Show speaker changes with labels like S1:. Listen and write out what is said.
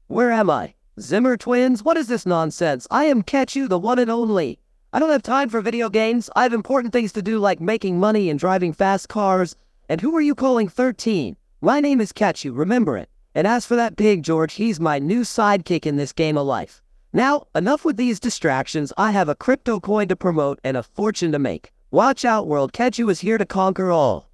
S1: Where am I? Zimmer twins? What is this nonsense? I am Ketchu, the one and only. I don't have time for video games. I have important things to do like making money and driving fast cars. And who are you calling 13? My name is Ketchu, remember it. And as for that pig, George, he's my new sidekick in this game of life. Now, enough with these distractions. I have a crypto coin to promote and a fortune to make. Watch out, world. Ketchu is here to conquer all.